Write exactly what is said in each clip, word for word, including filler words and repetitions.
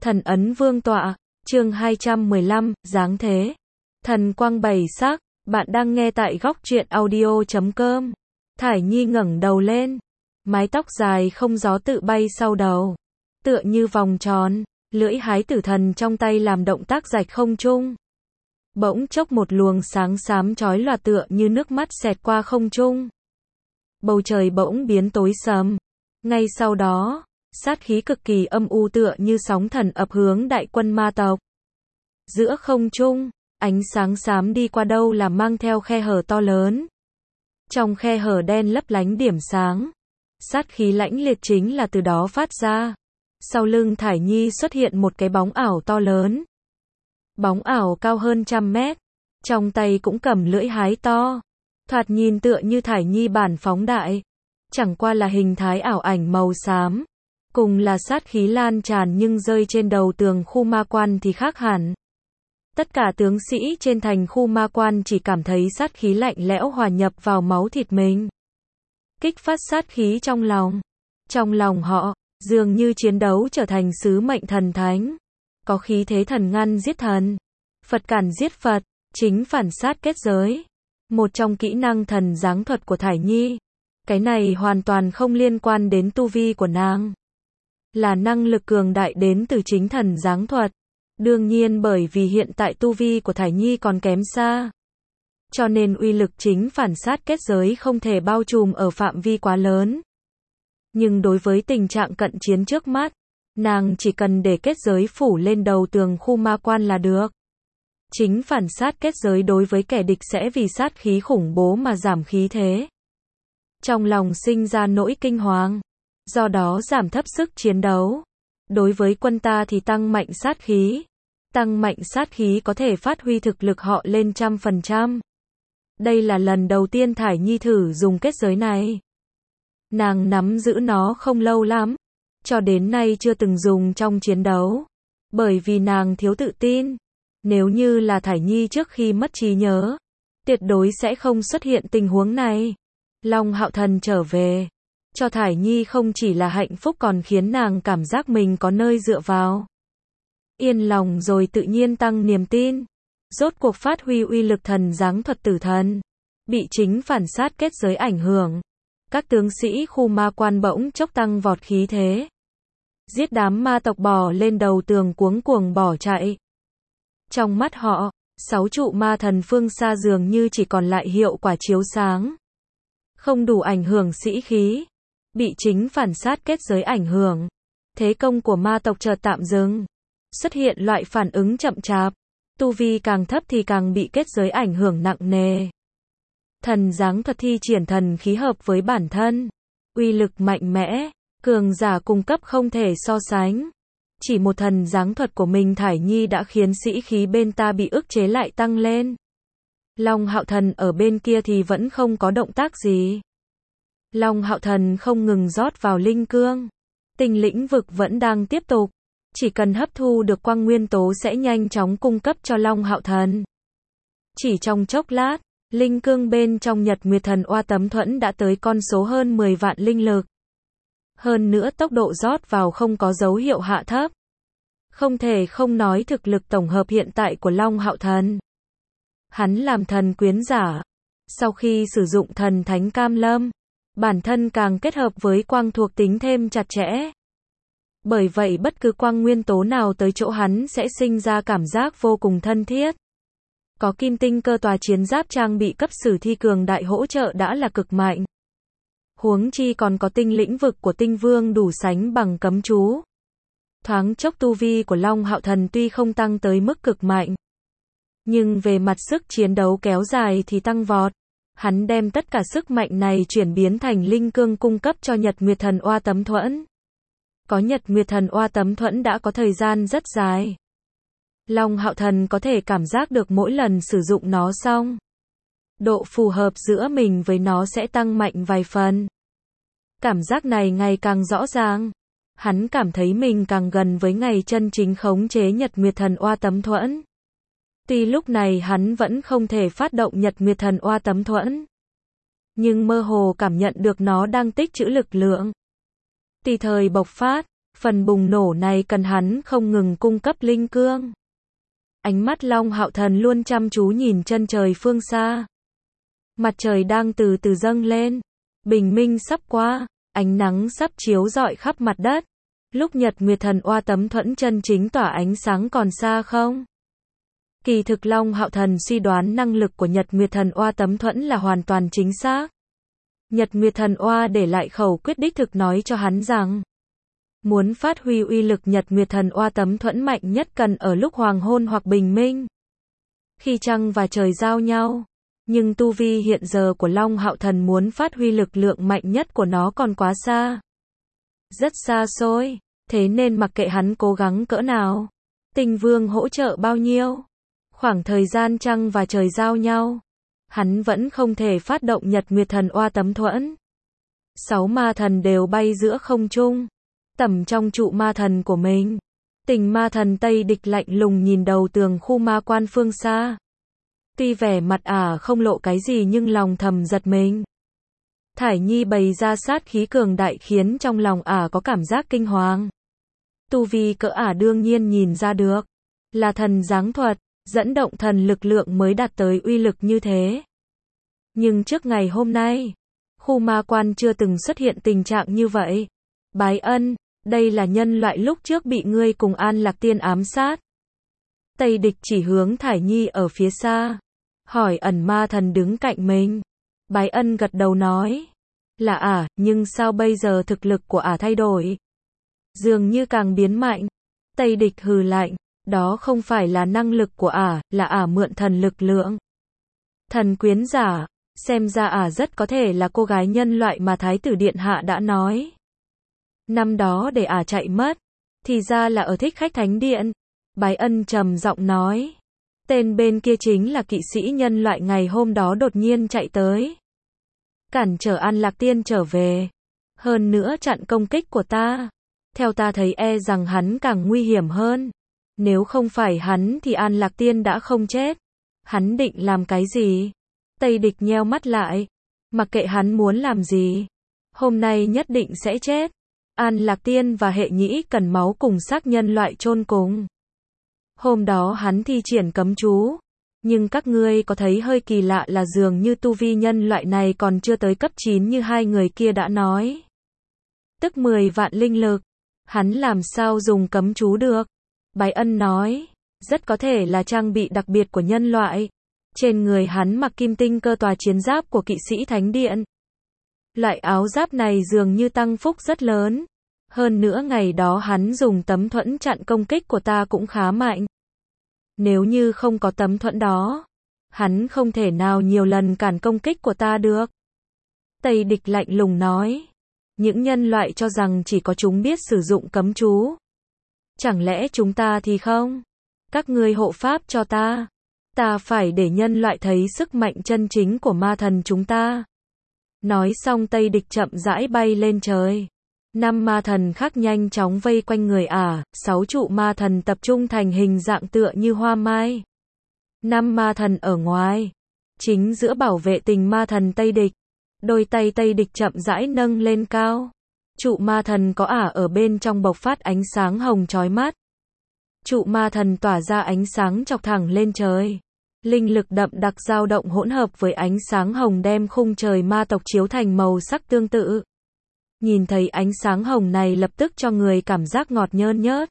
Thần ấn vương tọa, chương hai trăm mười lăm, dáng thế. Thần quang bảy sắc, bạn đang nghe tại góc truyện audio chấm com. Thải Nhi ngẩng đầu lên, mái tóc dài không gió tự bay sau đầu, tựa như vòng tròn, lưỡi hái tử thần trong tay làm động tác rạch không trung. Bỗng chốc một luồng sáng xám chói lòa tựa như nước mắt xẹt qua không trung. Bầu trời bỗng biến tối sầm. Ngay sau đó, sát khí cực kỳ âm u tựa như sóng thần ập hướng đại quân ma tộc. Giữa không trung, ánh sáng xám đi qua đâu là mang theo khe hở to lớn. Trong khe hở đen lấp lánh điểm sáng, sát khí lãnh liệt chính là từ đó phát ra. Sau lưng Thải Nhi xuất hiện một cái bóng ảo to lớn. Bóng ảo cao hơn trăm mét, trong tay cũng cầm lưỡi hái to. Thoạt nhìn tựa như Thải Nhi bản phóng đại, chẳng qua là hình thái ảo ảnh màu xám. Cùng là sát khí lan tràn nhưng rơi trên đầu tường khu ma quan thì khác hẳn. Tất cả tướng sĩ trên thành khu ma quan chỉ cảm thấy sát khí lạnh lẽo hòa nhập vào máu thịt mình. Kích phát sát khí trong lòng. Trong lòng họ, dường như chiến đấu trở thành sứ mệnh thần thánh. Có khí thế thần ngăn giết thần, Phật cản giết Phật, chính phản sát kết giới. Một trong kỹ năng thần giáng thuật của Thải Nhi. Cái này hoàn toàn không liên quan đến tu vi của nàng. Là năng lực cường đại đến từ chính thần giáng thuật. Đương nhiên bởi vì hiện tại tu vi của Thải Nhi còn kém xa. Cho nên uy lực chính phản sát kết giới không thể bao trùm ở phạm vi quá lớn. Nhưng đối với tình trạng cận chiến trước mắt, nàng chỉ cần để kết giới phủ lên đầu tường khu ma quan là được. Chính phản sát kết giới đối với kẻ địch sẽ vì sát khí khủng bố mà giảm khí thế. Trong lòng sinh ra nỗi kinh hoàng. Do đó giảm thấp sức chiến đấu. Đối với quân ta thì tăng mạnh sát khí. Tăng mạnh sát khí có thể phát huy thực lực họ lên trăm phần trăm. Đây là lần đầu tiên Thải Nhi thử dùng kết giới này. Nàng nắm giữ nó không lâu lắm. Cho đến nay chưa từng dùng trong chiến đấu. Bởi vì nàng thiếu tự tin. Nếu như là Thải Nhi trước khi mất trí nhớ, tuyệt đối sẽ không xuất hiện tình huống này. Long Hạo Thần trở về. Cho Thải Nhi không chỉ là hạnh phúc còn khiến nàng cảm giác mình có nơi dựa vào. Yên lòng rồi tự nhiên tăng niềm tin. Rốt cuộc phát huy uy lực thần giáng thuật tử thần. Bị chính phản sát kết giới ảnh hưởng. Các tướng sĩ khu ma quan bỗng chốc tăng vọt khí thế. Giết đám ma tộc bò lên đầu tường cuống cuồng bỏ chạy. Trong mắt họ, sáu trụ ma thần phương xa dường như chỉ còn lại hiệu quả chiếu sáng. Không đủ ảnh hưởng sĩ khí. Bị chính phản sát kết giới ảnh hưởng. Thế công của ma tộc chợt tạm dừng. Xuất hiện loại phản ứng chậm chạp. Tu vi càng thấp thì càng bị kết giới ảnh hưởng nặng nề. Thần giáng thuật thi triển thần khí hợp với bản thân. Uy lực mạnh mẽ. Cường giả cung cấp không thể so sánh. Chỉ một thần giáng thuật của mình Thải Nhi đã khiến sĩ khí bên ta bị ức chế lại tăng lên. Long Hạo Thần ở bên kia thì vẫn không có động tác gì. Long Hạo Thần không ngừng rót vào linh cương. Tinh lĩnh vực vẫn đang tiếp tục. Chỉ cần hấp thu được quang nguyên tố sẽ nhanh chóng cung cấp cho Long Hạo Thần. Chỉ trong chốc lát, linh cương bên trong Nhật Nguyệt Thần Oa Tấm Thuẫn đã tới con số hơn mười vạn linh lực. Hơn nữa tốc độ rót vào không có dấu hiệu hạ thấp. Không thể không nói thực lực tổng hợp hiện tại của Long Hạo Thần. Hắn làm thần quyến giả. Sau khi sử dụng thần thánh cam lâm, bản thân càng kết hợp với quang thuộc tính thêm chặt chẽ. Bởi vậy bất cứ quang nguyên tố nào tới chỗ hắn sẽ sinh ra cảm giác vô cùng thân thiết. Có kim tinh cơ tòa chiến giáp trang bị cấp sử thi cường đại hỗ trợ đã là cực mạnh. Huống chi còn có tinh lĩnh vực của tinh vương đủ sánh bằng cấm chú. Thoáng chốc tu vi của Long Hạo Thần tuy không tăng tới mức cực mạnh. Nhưng về mặt sức chiến đấu kéo dài thì tăng vọt. Hắn đem tất cả sức mạnh này chuyển biến thành linh cương cung cấp cho Nhật Nguyệt Thần Oa Tấm Thuẫn. Có Nhật Nguyệt Thần Oa Tấm Thuẫn đã có thời gian rất dài. Long Hạo Thần có thể cảm giác được mỗi lần sử dụng nó xong, độ phù hợp giữa mình với nó sẽ tăng mạnh vài phần. Cảm giác này ngày càng rõ ràng. Hắn cảm thấy mình càng gần với ngày chân chính khống chế Nhật Nguyệt Thần Oa Tấm Thuẫn. Tuy lúc này hắn vẫn không thể phát động Nhật Nguyệt Thần Oa Tấm Thuẫn, nhưng mơ hồ cảm nhận được nó đang tích trữ lực lượng. Tùy thời bộc phát, Phần bùng nổ này cần hắn không ngừng cung cấp linh cương. Ánh mắt Long Hạo Thần luôn chăm chú nhìn chân trời phương xa. Mặt trời đang từ từ dâng lên. Bình minh sắp qua, ánh nắng sắp chiếu rọi khắp mặt đất. Lúc Nhật Nguyệt Thần Oa tấm thuẫn chân chính tỏa ánh sáng còn xa không? Kỳ thực Long Hạo Thần suy đoán năng lực của Nhật Nguyệt Thần Oa tấm thuẫn là hoàn toàn chính xác. Nhật Nguyệt Thần Oa để lại khẩu quyết đích thực nói cho hắn rằng, muốn phát huy uy lực Nhật Nguyệt Thần Oa tấm thuẫn mạnh nhất cần ở lúc hoàng hôn hoặc bình minh. Khi trăng và trời giao nhau. Nhưng tu vi hiện giờ của Long Hạo Thần muốn phát huy lực lượng mạnh nhất của nó còn quá xa. Rất xa xôi, thế nên mặc kệ hắn cố gắng cỡ nào, Tinh Vương hỗ trợ bao nhiêu, khoảng thời gian trăng và trời giao nhau, hắn vẫn không thể phát động Nhật Nguyệt Thần Oa tấm thuẫn. Sáu ma thần đều bay giữa không trung, tẩm trong trụ ma thần của mình. Tình ma thần Tây Địch lạnh lùng nhìn đầu tường khu ma quan phương xa. Tuy vẻ mặt ả không lộ cái gì nhưng lòng thầm giật mình. Thải Nhi bày ra sát khí cường đại khiến trong lòng ả có cảm giác kinh hoàng. Tu vi cỡ ả đương nhiên nhìn ra được. Là thần giáng thuật, dẫn động thần lực lượng mới đạt tới uy lực như thế. Nhưng trước ngày hôm nay, khu ma quan chưa từng xuất hiện tình trạng như vậy. Bái Ân, đây là nhân loại lúc trước bị ngươi cùng An Lạc Tiên ám sát. Tây Địch chỉ hướng Thải Nhi ở phía xa. Hỏi ẩn ma thần đứng cạnh mình. Bái Ân gật đầu nói. Là ả, nhưng sao bây giờ thực lực của ả thay đổi? Dường như càng biến mạnh. Tây Địch hừ lạnh. Đó không phải là năng lực của ả, là ả mượn thần lực lượng. Thần quyến giả, xem ra ả rất có thể là cô gái nhân loại mà Thái tử Điện Hạ đã nói. Năm đó để ả chạy mất, thì ra là ở Thích Khách Thánh Điện. Bái Ân trầm giọng nói. Tên bên kia chính là kỵ sĩ nhân loại ngày hôm đó đột nhiên chạy tới. Cản trở An Lạc Tiên trở về. Hơn nữa chặn công kích của ta. Theo ta thấy e rằng hắn càng nguy hiểm hơn. Nếu không phải hắn thì An Lạc Tiên đã không chết. Hắn định làm cái gì? Tây Địch nheo mắt lại. Mặc kệ hắn muốn làm gì, hôm nay nhất định sẽ chết. An Lạc Tiên và Hệ Nhĩ cần máu cùng xác nhân loại chôn cùng. Hôm đó hắn thi triển cấm chú. Nhưng các ngươi có thấy hơi kỳ lạ là dường như tu vi nhân loại này còn chưa tới cấp chín như hai người kia đã nói. Tức mười vạn linh lực. Hắn làm sao dùng cấm chú được? Bái Ân nói. Rất có thể là trang bị đặc biệt của nhân loại. Trên người hắn mặc kim tinh cơ tòa chiến giáp của kỵ sĩ Thánh Điện. Loại áo giáp này dường như tăng phúc rất lớn. Hơn nữa ngày đó hắn dùng tấm thuẫn chặn công kích của ta cũng khá mạnh. Nếu như không có tấm thuẫn đó, hắn không thể nào nhiều lần cản công kích của ta được. Tây Địch lạnh lùng nói. Những nhân loại cho rằng chỉ có chúng biết sử dụng cấm chú. Chẳng lẽ chúng ta thì không? Các ngươi hộ pháp cho ta. Ta phải để nhân loại thấy sức mạnh chân chính của ma thần chúng ta. Nói xong Tây Địch chậm rãi bay lên trời. Năm ma thần khác nhanh chóng vây quanh người ả, sáu trụ ma thần tập trung thành hình dạng tựa như hoa mai. Năm ma thần ở ngoài, chính giữa bảo vệ tình ma thần Tây Địch. Đôi tay Tây Địch chậm rãi nâng lên cao. Trụ ma thần có ả ở bên trong bộc phát ánh sáng hồng chói mắt. Trụ ma thần tỏa ra ánh sáng chọc thẳng lên trời. Linh lực đậm đặc dao động hỗn hợp với ánh sáng hồng đem khung trời ma tộc chiếu thành màu sắc tương tự. Nhìn thấy ánh sáng hồng này lập tức cho người cảm giác ngọt nhơn nhớt.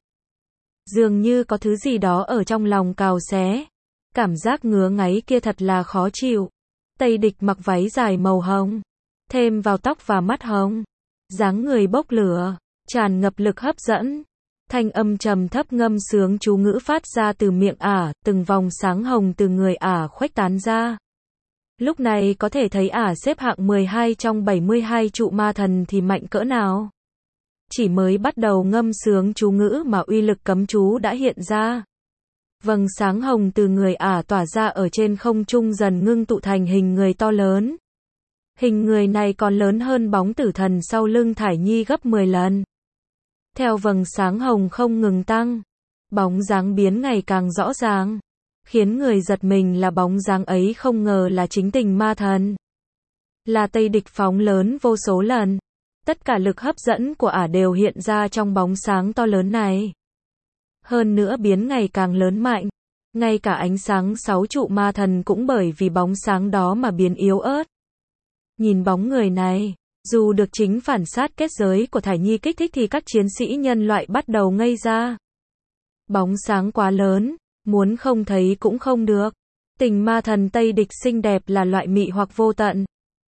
Dường như có thứ gì đó ở trong lòng cào xé. Cảm giác ngứa ngáy kia thật là khó chịu. Tây Địch mặc váy dài màu hồng, thêm vào tóc và mắt hồng. Dáng người bốc lửa, tràn ngập lực hấp dẫn. Thanh âm trầm thấp ngâm sướng chú ngữ phát ra từ miệng ả, từng vòng sáng hồng từ người ả khuếch tán ra. Lúc này có thể thấy ả xếp hạng mười hai trong bảy mươi hai trụ ma thần thì mạnh cỡ nào. Chỉ mới bắt đầu ngâm sướng chú ngữ mà uy lực cấm chú đã hiện ra. Vầng sáng hồng từ người ả tỏa ra ở trên không trung dần ngưng tụ thành hình người to lớn. Hình người này còn lớn hơn bóng tử thần sau lưng Thải Nhi gấp mười lần. Theo vầng sáng hồng không ngừng tăng, bóng dáng biến ngày càng rõ ràng. Khiến người giật mình là bóng dáng ấy không ngờ là chính tình ma thần. Là Tây Địch phóng lớn vô số lần. Tất cả lực hấp dẫn của ả đều hiện ra trong bóng sáng to lớn này. Hơn nữa biến ngày càng lớn mạnh. Ngay cả ánh sáng sáu trụ ma thần cũng bởi vì bóng sáng đó mà biến yếu ớt. Nhìn bóng người này, dù được chính phản sát kết giới của Thải Nhi kích thích thì các chiến sĩ nhân loại bắt đầu ngây ra. Bóng sáng quá lớn, muốn không thấy cũng không được. Tình ma thần Tây Địch xinh đẹp là loại mị hoặc vô tận,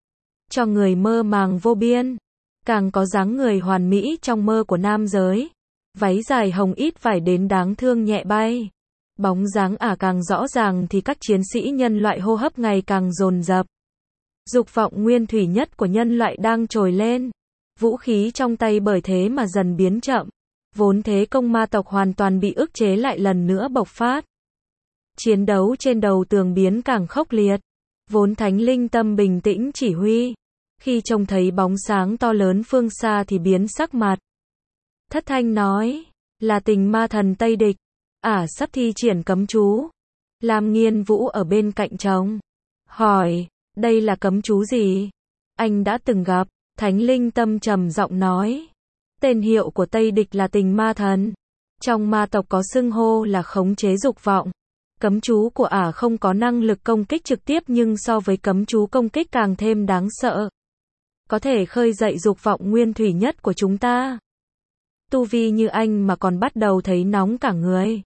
cho người mơ màng vô biên. Càng có dáng người hoàn mỹ trong mơ của nam giới. Váy dài hồng ít vải đến đáng thương nhẹ bay. Bóng dáng ả càng rõ ràng thì các chiến sĩ nhân loại hô hấp ngày càng dồn dập. Dục vọng nguyên thủy nhất của nhân loại đang trồi lên. Vũ khí trong tay bởi thế mà dần biến chậm. Vốn thế công ma tộc hoàn toàn bị ức chế lại lần nữa bộc phát. Chiến đấu trên đầu tường biến càng khốc liệt. Vốn Thánh Linh Tâm bình tĩnh chỉ huy. Khi trông thấy bóng sáng to lớn phương xa thì biến sắc mặt. Thất thanh nói, là tình ma thần Tây Địch. Ả à, sắp thi triển cấm chú. Lam Nghiên Vũ ở bên cạnh trông. Hỏi, đây là cấm chú gì? Anh đã từng gặp. Thánh Linh Tâm trầm giọng nói. Tên hiệu của Tây Địch là tình ma thần. Trong ma tộc có xưng hô là khống chế dục vọng. Cấm chú của ả không có năng lực công kích trực tiếp nhưng so với cấm chú công kích càng thêm đáng sợ. Có thể khơi dậy dục vọng nguyên thủy nhất của chúng ta. Tu vi như anh mà còn bắt đầu thấy nóng cả người.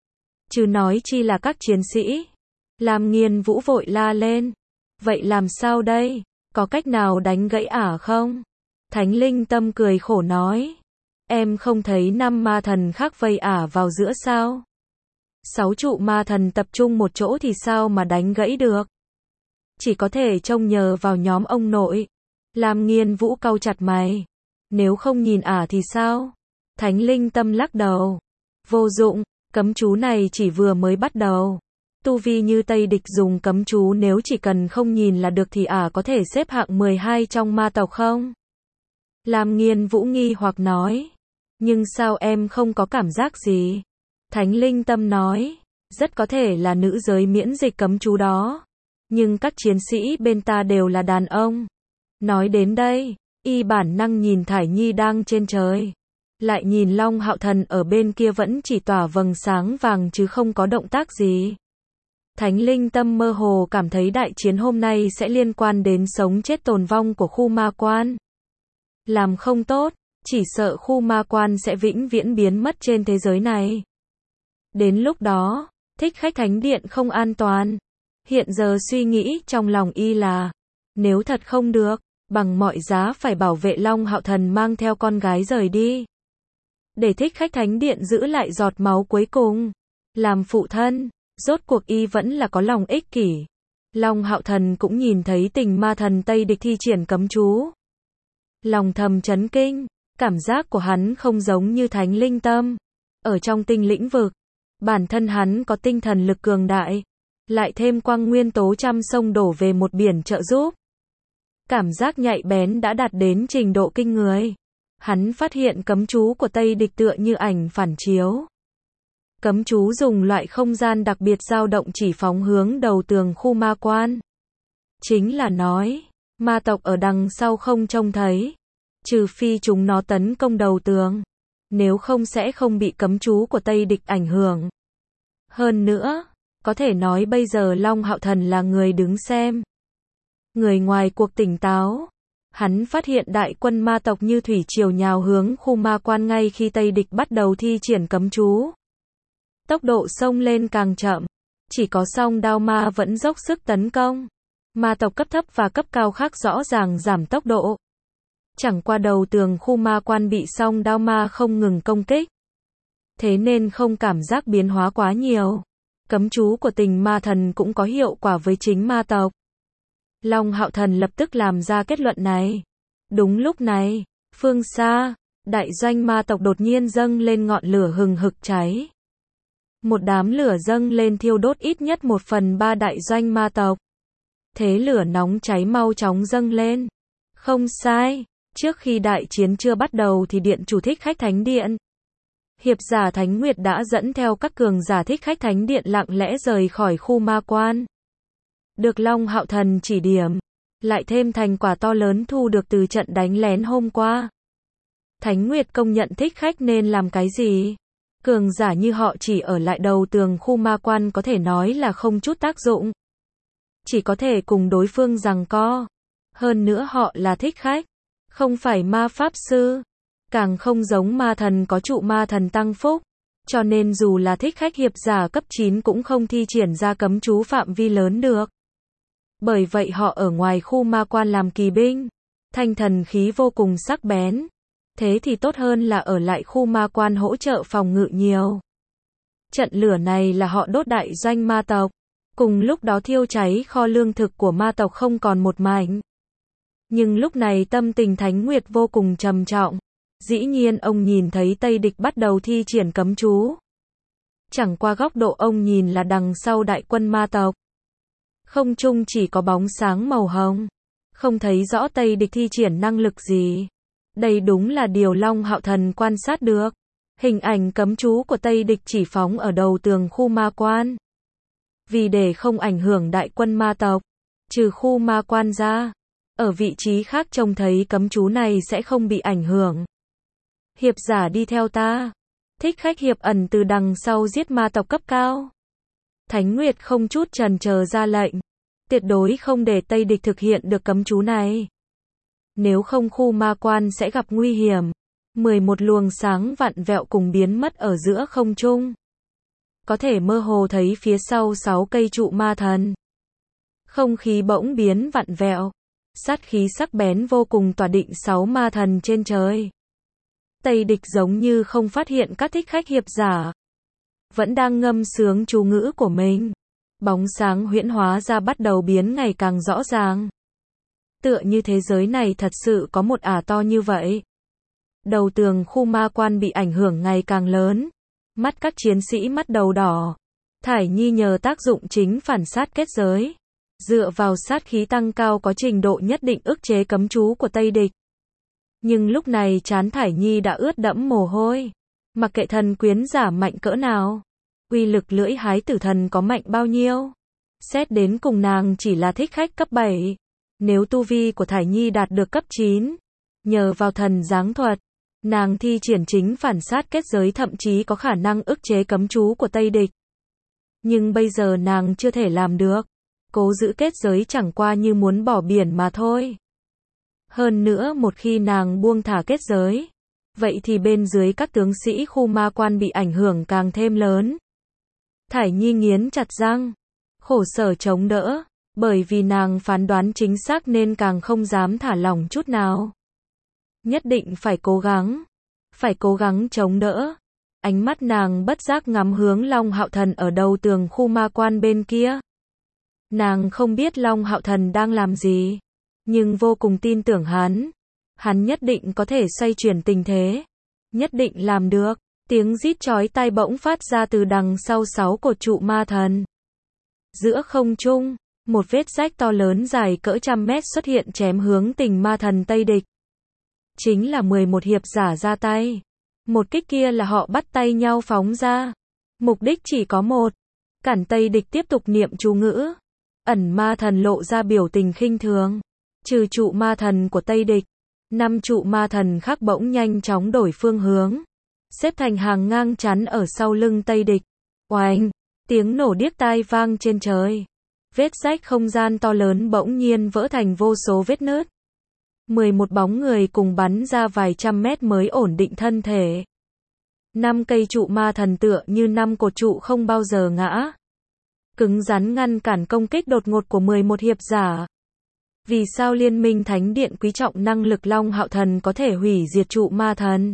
Chứ nói chi là các chiến sĩ. Lam Nghiên Vũ vội la lên. Vậy làm sao đây? Có cách nào đánh gãy ả không? Thánh Linh Tâm cười khổ nói. Em không thấy năm ma thần khác vây ả vào giữa sao? Sáu trụ ma thần tập trung một chỗ thì sao mà đánh gãy được? Chỉ có thể trông nhờ vào nhóm ông nội. Lam Nghiên Vũ cau chặt mày. Nếu không nhìn ả thì sao? Thánh Linh Tâm lắc đầu. Vô dụng, cấm chú này chỉ vừa mới bắt đầu. Tu vi như Tây Địch dùng cấm chú nếu chỉ cần không nhìn là được thì ả có thể xếp hạng mười hai trong ma tộc không? Lam Nghiên Vũ nghi hoặc nói. Nhưng sao em không có cảm giác gì? Thánh Linh Tâm nói. Rất có thể là nữ giới miễn dịch cấm chú đó. Nhưng các chiến sĩ bên ta đều là đàn ông. Nói đến đây, y bản năng nhìn Thải Nhi đang trên trời. Lại nhìn Long Hạo Thần ở bên kia vẫn chỉ tỏa vầng sáng vàng chứ không có động tác gì. Thánh Linh Tâm mơ hồ cảm thấy đại chiến hôm nay sẽ liên quan đến sống chết tồn vong của khu ma quan. Làm không tốt, chỉ sợ khu ma quan sẽ vĩnh viễn biến mất trên thế giới này. Đến lúc đó, Thích Khách Thánh Điện không an toàn. Hiện giờ suy nghĩ trong lòng y là, nếu thật không được, bằng mọi giá phải bảo vệ Long Hạo Thần mang theo con gái rời đi. Để Thích Khách Thánh Điện giữ lại giọt máu cuối cùng. Làm phụ thân, rốt cuộc y vẫn là có lòng ích kỷ. Long Hạo Thần cũng nhìn thấy tình ma thần Tây Địch thi triển cấm chú. Lòng thầm chấn kinh, cảm giác của hắn không giống như Thánh Linh Tâm. Ở trong tinh lĩnh vực, bản thân hắn có tinh thần lực cường đại, lại thêm quang nguyên tố trăm sông đổ về một biển trợ giúp. Cảm giác nhạy bén đã đạt đến trình độ kinh người. Hắn phát hiện cấm chú của Tây Địch tựa như ảnh phản chiếu. Cấm chú dùng loại không gian đặc biệt dao động chỉ phóng hướng đầu tường khu ma quan. Chính là nói, ma tộc ở đằng sau không trông thấy. Trừ phi chúng nó tấn công đầu tường. Nếu không sẽ không bị cấm chú của Tây Địch ảnh hưởng. Hơn nữa, có thể nói bây giờ Long Hạo Thần là người đứng xem. Người ngoài cuộc tỉnh táo. Hắn phát hiện đại quân ma tộc như thủy triều nhào hướng khu ma quan ngay khi Tây Địch bắt đầu thi triển cấm chú. Tốc độ xông lên càng chậm. Chỉ có song đao ma vẫn dốc sức tấn công. Ma tộc cấp thấp và cấp cao khác rõ ràng giảm tốc độ. Chẳng qua đầu tường khu ma quan bị song đao ma không ngừng công kích. Thế nên không cảm giác biến hóa quá nhiều. Cấm chú của tình ma thần cũng có hiệu quả với chính ma tộc. Long Hạo Thần lập tức làm ra kết luận này. Đúng lúc này, phương xa, đại doanh ma tộc đột nhiên dâng lên ngọn lửa hừng hực cháy. Một đám lửa dâng lên thiêu đốt ít nhất một phần ba đại doanh ma tộc. Thế lửa nóng cháy mau chóng dâng lên. Không sai, trước khi đại chiến chưa bắt đầu thì điện chủ Thích Khách Thánh Điện. Hiệp giả Thánh Nguyệt đã dẫn theo các cường giả Thích Khách Thánh Điện lặng lẽ rời khỏi khu ma quan. Được Long Hạo Thần chỉ điểm, lại thêm thành quả to lớn thu được từ trận đánh lén hôm qua. Thánh Nguyệt công nhận thích khách nên làm cái gì? Cường giả như họ chỉ ở lại đầu tường khu ma quan có thể nói là không chút tác dụng. Chỉ có thể cùng đối phương giằng co. Hơn nữa họ là thích khách, không phải ma pháp sư. Càng không giống ma thần có trụ ma thần tăng phúc. Cho nên dù là thích khách hiệp giả cấp chín cũng không thi triển ra cấm chú phạm vi lớn được. Bởi vậy họ ở ngoài khu ma quan làm kỳ binh. Thanh thần khí vô cùng sắc bén. Thế thì tốt hơn là ở lại khu ma quan hỗ trợ phòng ngự nhiều. Trận lửa này là họ đốt đại doanh ma tộc. Cùng lúc đó thiêu cháy kho lương thực của ma tộc không còn một mảnh. Nhưng lúc này tâm tình Thánh Nguyệt vô cùng trầm trọng. Dĩ nhiên ông nhìn thấy Tây địch bắt đầu thi triển cấm chú. Chẳng qua góc độ ông nhìn là đằng sau đại quân ma tộc. Không trung chỉ có bóng sáng màu hồng. Không thấy rõ Tây địch thi triển năng lực gì. Đây đúng là điều Long Hạo Thần quan sát được. Hình ảnh cấm chú của Tây địch chỉ phóng ở đầu tường khu ma quan. Vì để không ảnh hưởng đại quân ma tộc, trừ khu ma quan ra, ở vị trí khác trông thấy cấm chú này sẽ không bị ảnh hưởng. Hiệp giả đi theo ta. Thích khách hiệp ẩn từ đằng sau giết ma tộc cấp cao. Thánh Nguyệt không chút chần chờ ra lệnh. Tuyệt đối không để Tây địch thực hiện được cấm chú này. Nếu không khu ma quan sẽ gặp nguy hiểm. mười một luồng sáng vặn vẹo cùng biến mất ở giữa không trung. Có thể mơ hồ thấy phía sau sáu cây trụ ma thần. Không khí bỗng biến vặn vẹo. Sát khí sắc bén vô cùng tỏa định sáu ma thần trên trời. Tây địch giống như không phát hiện các thích khách hiệp giả. Vẫn đang ngâm sướng chú ngữ của mình. Bóng sáng huyễn hóa ra bắt đầu biến ngày càng rõ ràng. Tựa như thế giới này thật sự có một ả to như vậy. Đầu tường khu ma quan bị ảnh hưởng ngày càng lớn. Mắt các chiến sĩ mắt đầu đỏ. Thải Nhi nhờ tác dụng chính phản sát kết giới. Dựa vào sát khí tăng cao có trình độ nhất định ức chế cấm chú của Tây địch. Nhưng lúc này trán Thải Nhi đã ướt đẫm mồ hôi. Mặc kệ thần quyến giả mạnh cỡ nào. Uy lực lưỡi hái tử thần có mạnh bao nhiêu. Xét đến cùng nàng chỉ là thích khách cấp bảy. Nếu tu vi của Thải Nhi đạt được cấp chín. Nhờ vào thần giáng thuật. Nàng thi triển chính phản sát kết giới thậm chí có khả năng ức chế cấm chú của Tây địch. Nhưng bây giờ nàng chưa thể làm được. Cố giữ kết giới chẳng qua như muốn bỏ biển mà thôi. Hơn nữa một khi nàng buông thả kết giới, vậy thì bên dưới các tướng sĩ khu ma quan bị ảnh hưởng càng thêm lớn. Thải Nhi nghiến chặt răng, khổ sở chống đỡ, bởi vì nàng phán đoán chính xác nên càng không dám thả lỏng chút nào. Nhất định phải cố gắng, phải cố gắng chống đỡ. Ánh mắt nàng bất giác ngắm hướng Long Hạo Thần ở đầu tường khu ma quan bên kia. Nàng không biết Long Hạo Thần đang làm gì, nhưng vô cùng tin tưởng hắn. Hắn nhất định có thể xoay chuyển tình thế. Nhất định làm được. Tiếng rít chói tai bỗng phát ra từ đằng sau sáu cột trụ ma thần. Giữa không trung, một vết rách to lớn dài cỡ trăm mét xuất hiện chém hướng tình ma thần Tây địch. Chính là mười một hiệp giả ra tay. Một kích kia là họ bắt tay nhau phóng ra. Mục đích chỉ có một. Cản Tây địch tiếp tục niệm chú ngữ. Ẩn ma thần lộ ra biểu tình khinh thường. Trừ trụ ma thần của Tây địch, năm trụ ma thần khác bỗng nhanh chóng đổi phương hướng. Xếp thành hàng ngang chắn ở sau lưng Tây địch. Oanh! Tiếng nổ điếc tai vang trên trời. Vết rách không gian to lớn bỗng nhiên vỡ thành vô số vết nứt. mười một bóng người cùng bắn ra vài trăm mét mới ổn định thân thể. Năm cây trụ ma thần tựa như năm cột trụ không bao giờ ngã. Cứng rắn ngăn cản công kích đột ngột của mười một hiệp giả. Vì sao Liên minh Thánh Điện quý trọng năng lực Long Hạo Thần có thể hủy diệt trụ ma thần?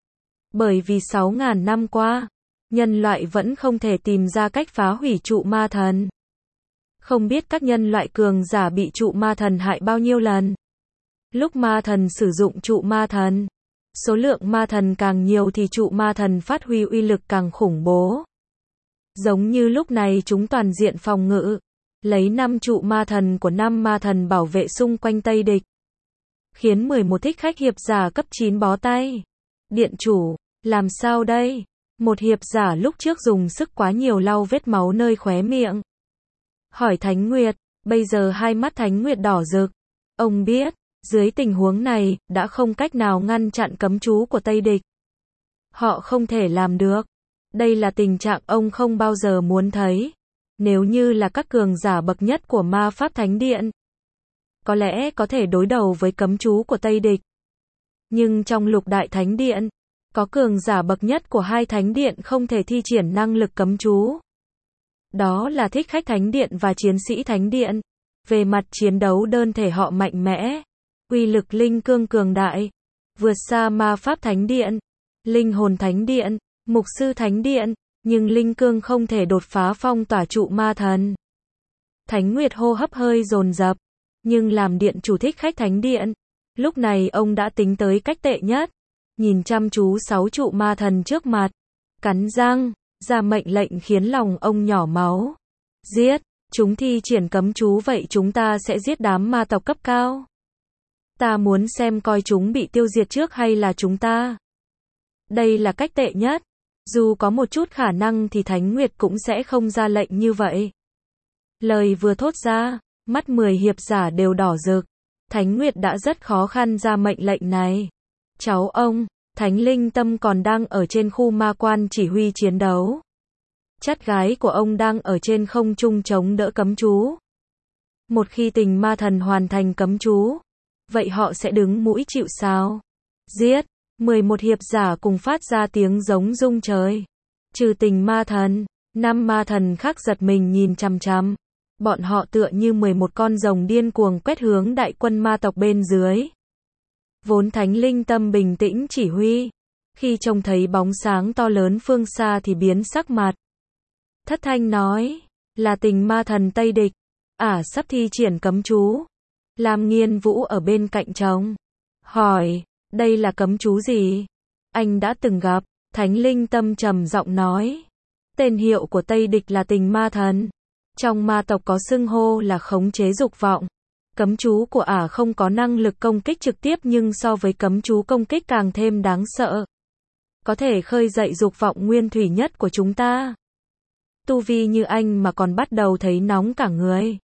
Bởi vì sáu ngàn năm qua, nhân loại vẫn không thể tìm ra cách phá hủy trụ ma thần. Không biết các nhân loại cường giả bị trụ ma thần hại bao nhiêu lần. Lúc ma thần sử dụng trụ ma thần, số lượng ma thần càng nhiều thì trụ ma thần phát huy uy lực càng khủng bố. Giống như lúc này chúng toàn diện phòng ngự, lấy năm trụ ma thần của năm ma thần bảo vệ xung quanh Tây địch. Khiến mười một thích khách hiệp giả cấp chín bó tay. Điện chủ, làm sao đây? Một hiệp giả lúc trước dùng sức quá nhiều lau vết máu nơi khóe miệng. Hỏi Thánh Nguyệt, bây giờ hai mắt Thánh Nguyệt đỏ rực. Ông biết, dưới tình huống này, đã không cách nào ngăn chặn cấm chú của Tây địch. Họ không thể làm được. Đây là tình trạng ông không bao giờ muốn thấy. Nếu như là các cường giả bậc nhất của ma pháp thánh điện, có lẽ có thể đối đầu với cấm chú của Tây địch. Nhưng trong lục đại thánh điện, có cường giả bậc nhất của hai thánh điện không thể thi triển năng lực cấm chú. Đó là Thích Khách Thánh Điện và Chiến Sĩ Thánh Điện. Về mặt chiến đấu đơn thể họ mạnh mẽ, uy lực linh cương cường đại, vượt xa ma pháp thánh điện, linh hồn thánh điện, mục sư thánh điện, nhưng linh cương không thể đột phá phong tỏa trụ ma thần. Thánh Nguyệt hô hấp hơi dồn dập, nhưng làm điện chủ Thích Khách Thánh Điện, lúc này ông đã tính tới cách tệ nhất, nhìn chăm chú sáu trụ ma thần trước mặt, cắn răng, ra mệnh lệnh khiến lòng ông nhỏ máu. Giết, chúng thi triển cấm chú vậy chúng ta sẽ giết đám ma tộc cấp cao. Ta muốn xem coi chúng bị tiêu diệt trước hay là chúng ta. Đây là cách tệ nhất. Dù có một chút khả năng thì Thánh Nguyệt cũng sẽ không ra lệnh như vậy. Lời vừa thốt ra, mắt mười hiệp giả đều đỏ rực. Thánh Nguyệt đã rất khó khăn ra mệnh lệnh này. Cháu ông, Thánh Linh Tâm còn đang ở trên khu ma quan chỉ huy chiến đấu. Chắt gái của ông đang ở trên không trung chống đỡ cấm chú. Một khi tình ma thần hoàn thành cấm chú, vậy họ sẽ đứng mũi chịu sào. Giết! mười một hiệp giả cùng phát ra tiếng giống rung trời. Trừ tình ma thần, năm ma thần khác giật mình nhìn chằm chằm. Bọn họ tựa như mười một con rồng điên cuồng quét hướng đại quân ma tộc bên dưới. Vốn Thánh Linh Tâm bình tĩnh chỉ huy, khi trông thấy bóng sáng to lớn phương xa thì biến sắc mặt. Thất thanh nói, là tình ma thần Tây địch, ả à, sắp thi triển cấm chú. Lam Nghiên Vũ ở bên cạnh trông, hỏi, đây là cấm chú gì? Anh đã từng gặp. Thánh Linh Tâm trầm giọng nói, tên hiệu của Tây địch là tình ma thần. Trong ma tộc có xưng hô là khống chế dục vọng. Cấm chú của ả không có năng lực công kích trực tiếp nhưng so với cấm chú công kích càng thêm đáng sợ. Có thể khơi dậy dục vọng nguyên thủy nhất của chúng ta. Tu vi như anh mà còn bắt đầu thấy nóng cả người.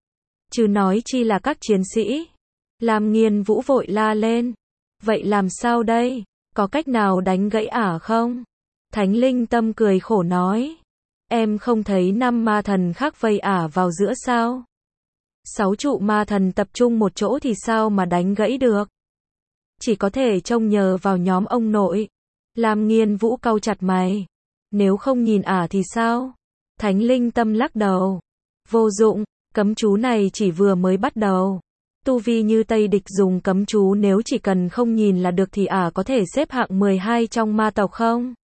Chứ nói chi là các chiến sĩ. Lam Nghiên Vũ vội la lên. Vậy làm sao đây? Có cách nào đánh gãy ả không? Thánh Linh Tâm cười khổ nói. Em không thấy năm ma thần khác vây ả vào giữa sao? Sáu trụ ma thần tập trung một chỗ thì sao mà đánh gãy được? Chỉ có thể trông nhờ vào nhóm ông nội. Lam Nghiên Vũ cau chặt mày. Nếu không nhìn ả thì sao? Thánh Linh Tâm lắc đầu. Vô dụng, cấm chú này chỉ vừa mới bắt đầu. Tu vi như Tây địch dùng cấm chú nếu chỉ cần không nhìn là được thì ả có thể xếp hạng mười hai trong ma tộc không?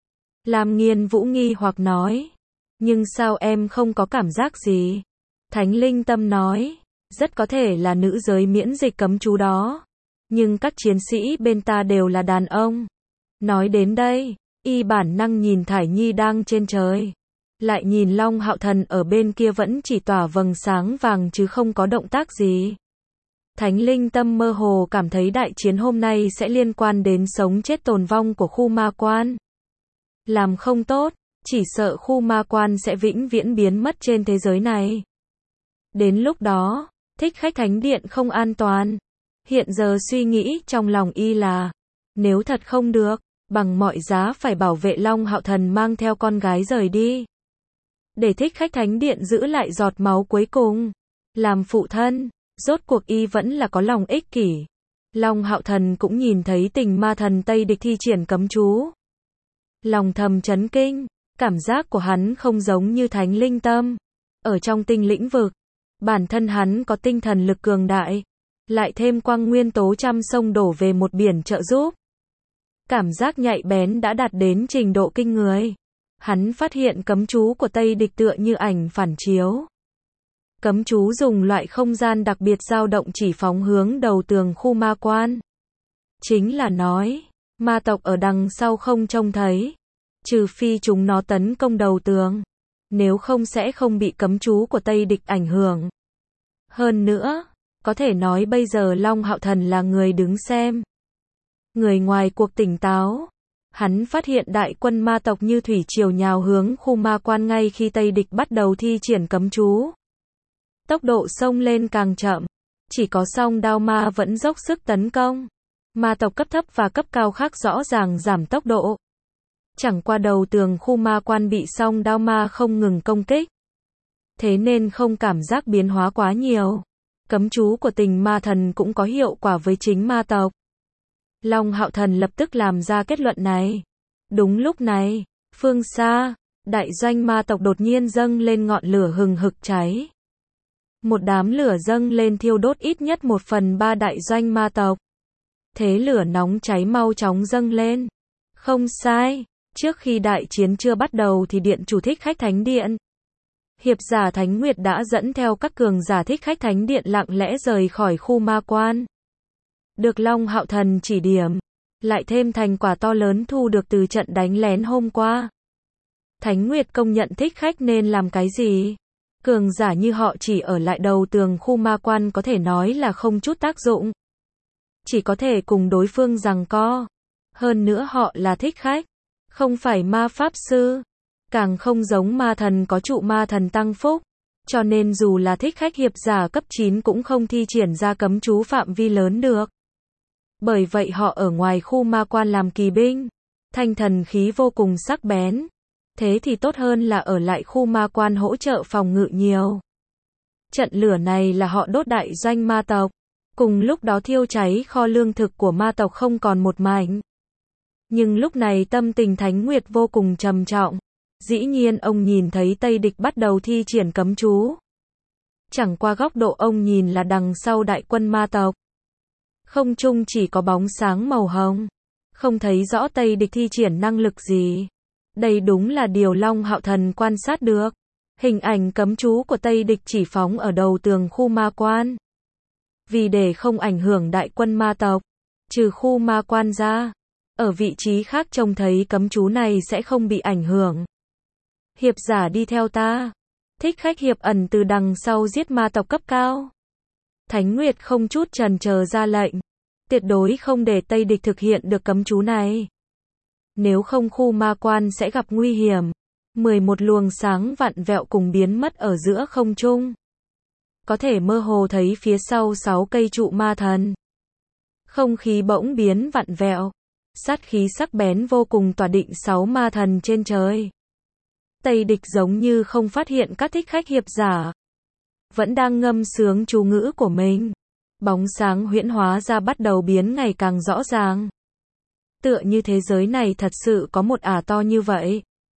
Lam Nghiên Vũ nghi hoặc nói. Nhưng sao em không có cảm giác gì? Thánh Linh Tâm nói. Rất có thể là nữ giới miễn dịch cấm chú đó. Nhưng các chiến sĩ bên ta đều là đàn ông. Nói đến đây, y bản năng nhìn Thải Nhi đang trên trời. Lại nhìn Long Hạo Thần ở bên kia vẫn chỉ tỏa vầng sáng vàng chứ không có động tác gì. Thánh Linh Tâm mơ hồ cảm thấy đại chiến hôm nay sẽ liên quan đến sống chết tồn vong của khu ma quan. Làm không tốt, chỉ sợ khu ma quan sẽ vĩnh viễn biến mất trên thế giới này. Đến lúc đó, Thích Khách Thánh Điện không an toàn. Hiện giờ suy nghĩ trong lòng y là, nếu thật không được, bằng mọi giá phải bảo vệ Long Hạo Thần mang theo con gái rời đi. Để Thích Khách Thánh Điện giữ lại giọt máu cuối cùng. Làm phụ thân, rốt cuộc y vẫn là có lòng ích kỷ. Long Hạo Thần cũng nhìn thấy tình ma thần Tây địch thi triển cấm chú. Lòng thầm chấn kinh, cảm giác của hắn không giống như Thánh Linh Tâm. Ở trong tinh lĩnh vực, bản thân hắn có tinh thần lực cường đại, lại thêm quang nguyên tố trăm sông đổ về một biển trợ giúp. Cảm giác nhạy bén đã đạt đến trình độ kinh người. Hắn phát hiện cấm chú của Tây địch tựa như ảnh phản chiếu. Cấm chú dùng loại không gian đặc biệt dao động chỉ phóng hướng đầu tường khu ma quan. Chính là nói, ma tộc ở đằng sau không trông thấy. Trừ phi chúng nó tấn công đầu tường. Nếu không sẽ không bị cấm chú của Tây địch ảnh hưởng. Hơn nữa, có thể nói bây giờ Long Hạo Thần là người đứng xem. Người ngoài cuộc tỉnh táo. Hắn phát hiện đại quân ma tộc như thủy triều nhào hướng khu ma quan ngay khi Tây địch bắt đầu thi triển cấm chú. Tốc độ xông lên càng chậm. Chỉ có song đao ma vẫn dốc sức tấn công. Ma tộc cấp thấp và cấp cao khác rõ ràng giảm tốc độ. Chẳng qua đầu tường khu ma quan bị song đao ma không ngừng công kích. Thế nên không cảm giác biến hóa quá nhiều. Cấm chú của tình ma thần cũng có hiệu quả với chính ma tộc. Long Hạo Thần lập tức làm ra kết luận này. Đúng lúc này, phương xa, đại doanh ma tộc đột nhiên dâng lên ngọn lửa hừng hực cháy. Một đám lửa dâng lên thiêu đốt ít nhất một phần ba đại doanh ma tộc. Thế lửa nóng cháy mau chóng dâng lên. Không sai, trước khi đại chiến chưa bắt đầu thì điện chủ Thích Khách Thánh Điện. Hiệp giả Thánh Nguyệt đã dẫn theo các cường giả Thích Khách Thánh Điện lặng lẽ rời khỏi khu ma quan. Được Long Hạo Thần chỉ điểm, lại thêm thành quả to lớn thu được từ trận đánh lén hôm qua. Thánh Nguyệt công nhận thích khách nên làm cái gì? Cường giả như họ chỉ ở lại đầu tường khu ma quan có thể nói là không chút tác dụng. Chỉ có thể cùng đối phương giằng co. Hơn nữa họ là thích khách, không phải ma pháp sư. Càng không giống ma thần có trụ ma thần tăng phúc. Cho nên dù là thích khách hiệp giả cấp chín cũng không thi triển ra cấm chú phạm vi lớn được. Bởi vậy họ ở ngoài khu ma quan làm kỳ binh. Thanh thần khí vô cùng sắc bén. Thế thì tốt hơn là ở lại khu ma quan hỗ trợ phòng ngự nhiều. Trận lửa này là họ đốt đại doanh ma tộc. Cùng lúc đó thiêu cháy kho lương thực của ma tộc không còn một mảnh. Nhưng lúc này tâm tình Thánh Nguyệt vô cùng trầm trọng. Dĩ nhiên ông nhìn thấy Tây địch bắt đầu thi triển cấm chú. Chẳng qua góc độ ông nhìn là đằng sau đại quân ma tộc. Không trung chỉ có bóng sáng màu hồng. Không thấy rõ Tây địch thi triển năng lực gì. Đây đúng là điều Long Hạo Thần quan sát được. Hình ảnh cấm chú của Tây địch chỉ phóng ở đầu tường khu ma quan. Vì để không ảnh hưởng đại quân ma tộc, trừ khu ma quan ra, ở vị trí khác trông thấy cấm chú này sẽ không bị ảnh hưởng. Hiệp giả đi theo ta. Thích khách hiệp ẩn từ đằng sau giết ma tộc cấp cao. Thánh Nguyệt không chút chần chờ ra lệnh. Tuyệt đối không để Tây địch thực hiện được cấm chú này. Nếu không khu ma quan sẽ gặp nguy hiểm. mười một luồng sáng vặn vẹo cùng biến mất ở giữa không trung. Có thể mơ hồ thấy phía sau sáu cây trụ ma thần. Không khí bỗng biến vặn vẹo. Sát khí sắc bén vô cùng tỏa định sáu ma thần trên trời. Tây địch giống như không phát hiện các thích khách hiệp giả. Vẫn đang ngâm sướng chú ngữ của mình. Bóng sáng huyễn hóa ra bắt đầu biến ngày càng rõ ràng. Tựa như thế giới này thật sự có một ả to như vậy.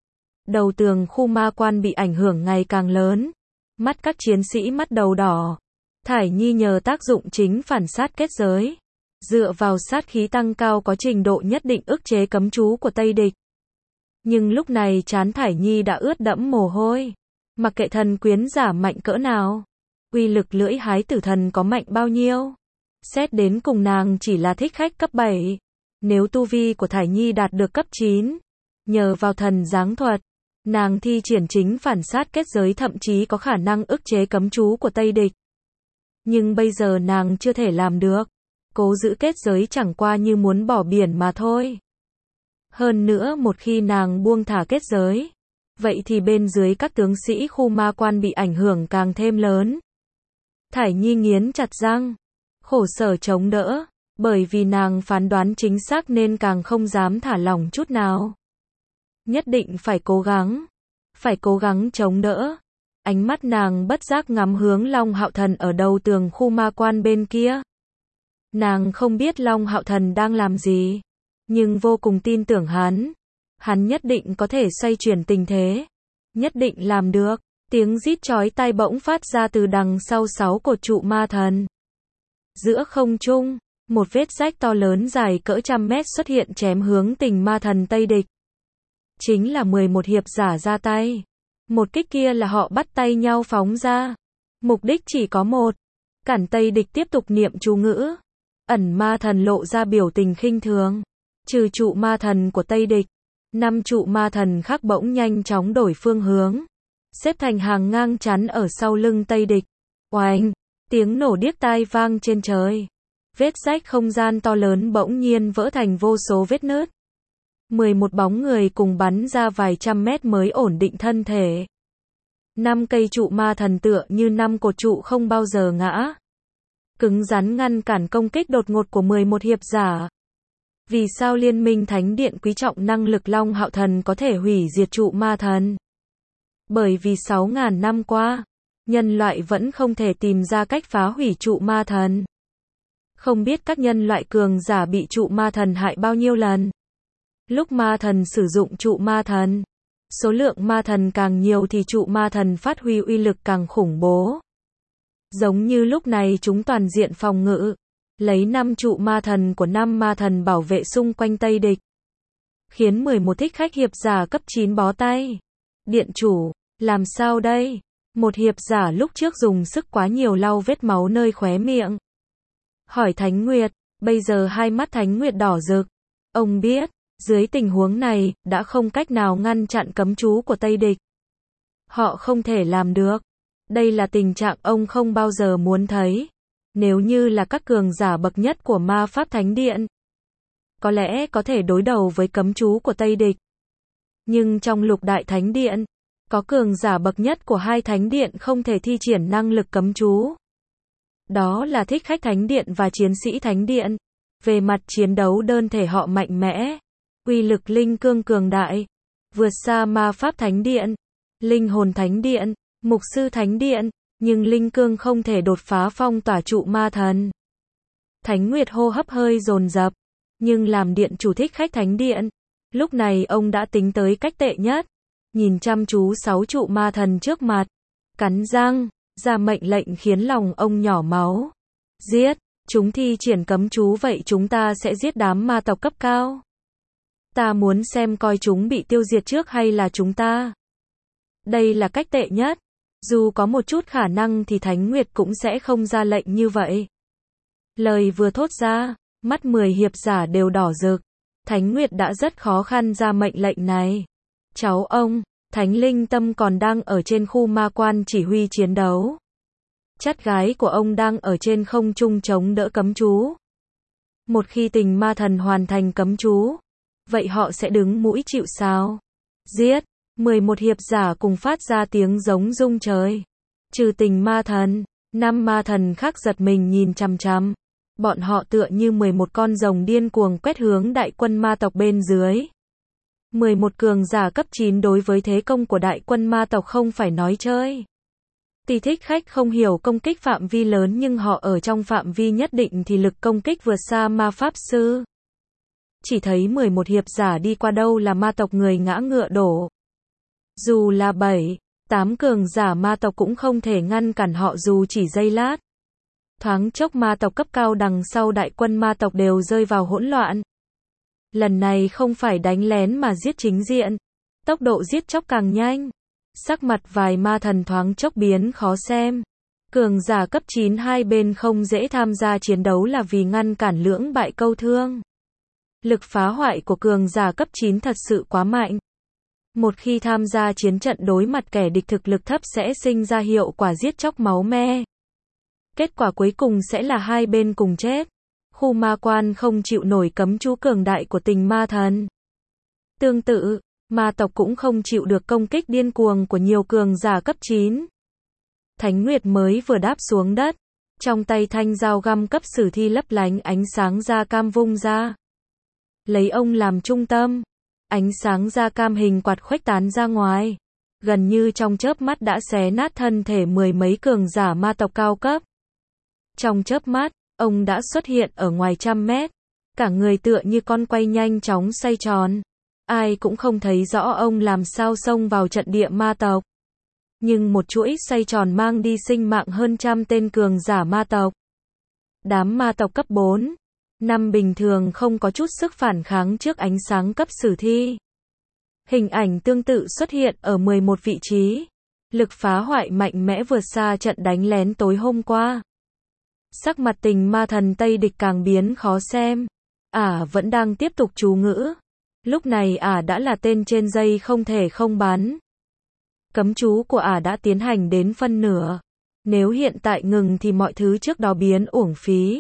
Đầu tường khu ma quan bị ảnh hưởng ngày càng lớn. Mắt các chiến sĩ mắt đầu đỏ. Thải Nhi nhờ tác dụng chính phản sát kết giới. Dựa vào sát khí tăng cao có trình độ nhất định ức chế cấm chú của Tây địch. Nhưng lúc này trán Thải Nhi đã ướt đẫm mồ hôi. Mặc kệ thần quyến giả mạnh cỡ nào. Uy lực lưỡi hái tử thần có mạnh bao nhiêu. Xét đến cùng nàng chỉ là thích khách cấp bảy. Nếu tu vi của Thải Nhi đạt được cấp chín. Nhờ vào thần giáng thuật. Nàng thi triển chính phản sát kết giới thậm chí có khả năng ức chế cấm chú của Tây địch. Nhưng bây giờ nàng chưa thể làm được. Cố giữ kết giới chẳng qua như muốn bỏ biển mà thôi. Hơn nữa một khi nàng buông thả kết giới. Vậy thì bên dưới các tướng sĩ khu ma quan bị ảnh hưởng càng thêm lớn. Thải Nhi nghiến chặt răng. Khổ sở chống đỡ. Bởi vì nàng phán đoán chính xác nên càng không dám thả lỏng chút nào. Nhất định phải cố gắng. Phải cố gắng chống đỡ. Ánh mắt nàng bất giác ngắm hướng Long Hạo Thần ở đầu tường khu ma quan bên kia. Nàng không biết Long Hạo Thần đang làm gì. Nhưng vô cùng tin tưởng hắn. Hắn nhất định có thể xoay chuyển tình thế. Nhất định làm được. Tiếng rít chói tai bỗng phát ra từ đằng sau sáu cột trụ ma thần. Giữa không trung, một vết rách to lớn dài cỡ trăm mét xuất hiện chém hướng tình ma thần Tây địch. Chính là mười một hiệp giả ra tay. Một kích kia là họ bắt tay nhau phóng ra. Mục đích chỉ có một. Cản Tây địch tiếp tục niệm chú ngữ. Ẩn ma thần lộ ra biểu tình khinh thường. Trừ trụ ma thần của Tây địch. Năm trụ ma thần khác bỗng nhanh chóng đổi phương hướng. Xếp thành hàng ngang chắn ở sau lưng Tây địch. Oanh! Tiếng nổ điếc tai vang trên trời. Vết rách không gian to lớn bỗng nhiên vỡ thành vô số vết nứt. mười một bóng người cùng bắn ra vài trăm mét mới ổn định thân thể. Năm cây trụ ma thần tựa như năm cột trụ không bao giờ ngã. cứng rắn ngăn cản công kích đột ngột của mười một hiệp giả. Vì sao Liên minh Thánh Điện quý trọng năng lực Long Hạo Thần có thể hủy diệt trụ ma thần? Bởi vì sáu ngàn năm qua, nhân loại vẫn không thể tìm ra cách phá hủy trụ ma thần. Không biết các nhân loại cường giả bị trụ ma thần hại bao nhiêu lần. Lúc ma thần sử dụng trụ ma thần, số lượng ma thần càng nhiều thì trụ ma thần phát huy uy lực càng khủng bố. Giống như lúc này chúng toàn diện phòng ngự, lấy năm trụ ma thần của năm ma thần bảo vệ xung quanh Tây địch. Khiến mười một thích khách hiệp giả cấp chín bó tay. Điện chủ, làm sao đây? Một hiệp giả lúc trước dùng sức quá nhiều lau vết máu nơi khóe miệng. Hỏi Thánh Nguyệt, bây giờ hai mắt Thánh Nguyệt đỏ rực. Ông biết, dưới tình huống này, đã không cách nào ngăn chặn cấm chú của Tây địch. Họ không thể làm được. Đây là tình trạng ông không bao giờ muốn thấy. Nếu như là các cường giả bậc nhất của ma pháp thánh điện, có lẽ có thể đối đầu với cấm chú của Tây địch. Nhưng trong lục đại thánh điện, có cường giả bậc nhất của hai thánh điện không thể thi triển năng lực cấm chú. Đó là thích khách thánh điện và chiến sĩ thánh điện. Về mặt chiến đấu đơn thể họ mạnh mẽ, uy lực linh cương cường đại, vượt xa ma pháp thánh điện, linh hồn thánh điện, mục sư thánh điện, nhưng linh cương không thể đột phá phong tỏa trụ ma thần. Thánh Nguyệt hô hấp hơi dồn dập, nhưng làm điện chủ thích khách thánh điện, lúc này ông đã tính tới cách tệ nhất, nhìn chăm chú sáu trụ ma thần trước mặt, cắn răng, ra mệnh lệnh khiến lòng ông nhỏ máu. Giết, chúng thi triển cấm chú vậy chúng ta sẽ giết đám ma tộc cấp cao. Ta muốn xem coi chúng bị tiêu diệt trước hay là chúng ta. Đây là cách tệ nhất. Dù có một chút khả năng thì Thánh Nguyệt cũng sẽ không ra lệnh như vậy. Lời vừa thốt ra, mắt mười hiệp giả đều đỏ rực. Thánh Nguyệt đã rất khó khăn ra mệnh lệnh này. Cháu ông, Thánh Linh Tâm còn đang ở trên khu ma quan chỉ huy chiến đấu. Chắt gái của ông đang ở trên không trung chống đỡ cấm chú. Một khi tình ma thần hoàn thành cấm chú, vậy họ sẽ đứng mũi chịu sào. Giết! mười một hiệp giả cùng phát ra tiếng giống rung trời. Trừ tình ma thần, năm ma thần khác giật mình nhìn chằm chằm. Bọn họ tựa như mười một con rồng điên cuồng quét hướng đại quân ma tộc bên dưới. mười một cường giả cấp chín đối với thế công của đại quân ma tộc không phải nói chơi. Tuy thích khách không hiểu công kích phạm vi lớn nhưng họ ở trong phạm vi nhất định thì lực công kích vượt xa ma pháp sư. Chỉ thấy mười một hiệp giả đi qua đâu là ma tộc người ngã ngựa đổ. Dù là bảy, tám cường giả ma tộc cũng không thể ngăn cản họ dù chỉ giây lát. Thoáng chốc ma tộc cấp cao đằng sau đại quân ma tộc đều rơi vào hỗn loạn. Lần này không phải đánh lén mà giết chính diện. Tốc độ giết chóc càng nhanh. Sắc mặt vài ma thần thoáng chốc biến khó xem. Cường giả cấp chín hai bên không dễ tham gia chiến đấu là vì ngăn cản lưỡng bại câu thương. Lực phá hoại của cường giả cấp chín thật sự quá mạnh. Một khi tham gia chiến trận đối mặt kẻ địch thực lực thấp sẽ sinh ra hiệu quả giết chóc máu me. Kết quả cuối cùng sẽ là hai bên cùng chết. Khu ma quan không chịu nổi cấm chú cường đại của tình ma thần. Tương tự, ma tộc cũng không chịu được công kích điên cuồng của nhiều cường giả cấp chín. Thánh Nguyệt mới vừa đáp xuống đất. Trong tay thanh dao găm cấp sử thi lấp lánh ánh sáng da cam vung ra. Lấy ông làm trung tâm. Ánh sáng da cam hình quạt khuếch tán ra ngoài. Gần như trong chớp mắt đã xé nát thân thể mười mấy cường giả ma tộc cao cấp. Trong chớp mắt, ông đã xuất hiện ở ngoài trăm mét. Cả người tựa như con quay nhanh chóng xoay tròn. Ai cũng không thấy rõ ông làm sao xông vào trận địa ma tộc. Nhưng một chuỗi xoay tròn mang đi sinh mạng hơn trăm tên cường giả ma tộc. Đám ma tộc cấp bốn, năm bình thường không có chút sức phản kháng trước ánh sáng cấp sử thi. Hình ảnh tương tự xuất hiện ở mười một vị trí. Lực phá hoại mạnh mẽ vượt xa trận đánh lén tối hôm qua. Sắc mặt tình ma thần Tây địch càng biến khó xem. Ả à, vẫn đang tiếp tục chú ngữ. Lúc này Ả à đã là tên trên dây không thể không bắn. Cấm chú của Ả à đã tiến hành đến phân nửa. Nếu hiện tại ngừng thì mọi thứ trước đó biến uổng phí.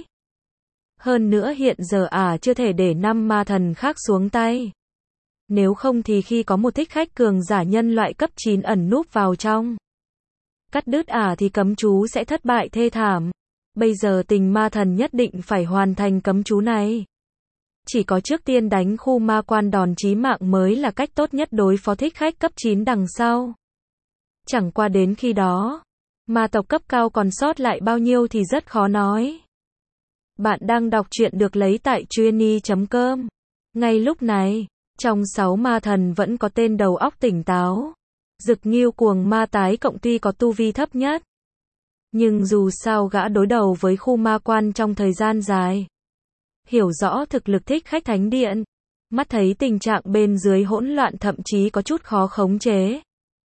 Hơn nữa hiện giờ Ả à chưa thể để năm ma thần khác xuống tay. Nếu không thì khi có một thích khách cường giả nhân loại cấp chín ẩn núp vào trong. Cắt đứt Ả à thì cấm chú sẽ thất bại thê thảm. Bây giờ tình ma thần nhất định phải hoàn thành cấm chú này. Chỉ có trước tiên đánh khu ma quan đòn chí mạng mới là cách tốt nhất đối phó thích khách cấp chín đằng sau. Chẳng qua đến khi đó, ma tộc cấp cao còn sót lại bao nhiêu thì rất khó nói. Bạn đang đọc truyện được lấy tại truyenee chấm com. Ngay lúc này, trong sáu ma thần vẫn có tên đầu óc tỉnh táo. Dực Nghiêu Cuồng Ma tái cộng tuy có tu vi thấp nhất, nhưng dù sao gã đối đầu với khu ma quan trong thời gian dài. Hiểu rõ thực lực thích khách thánh điện, mắt thấy tình trạng bên dưới hỗn loạn thậm chí có chút khó khống chế.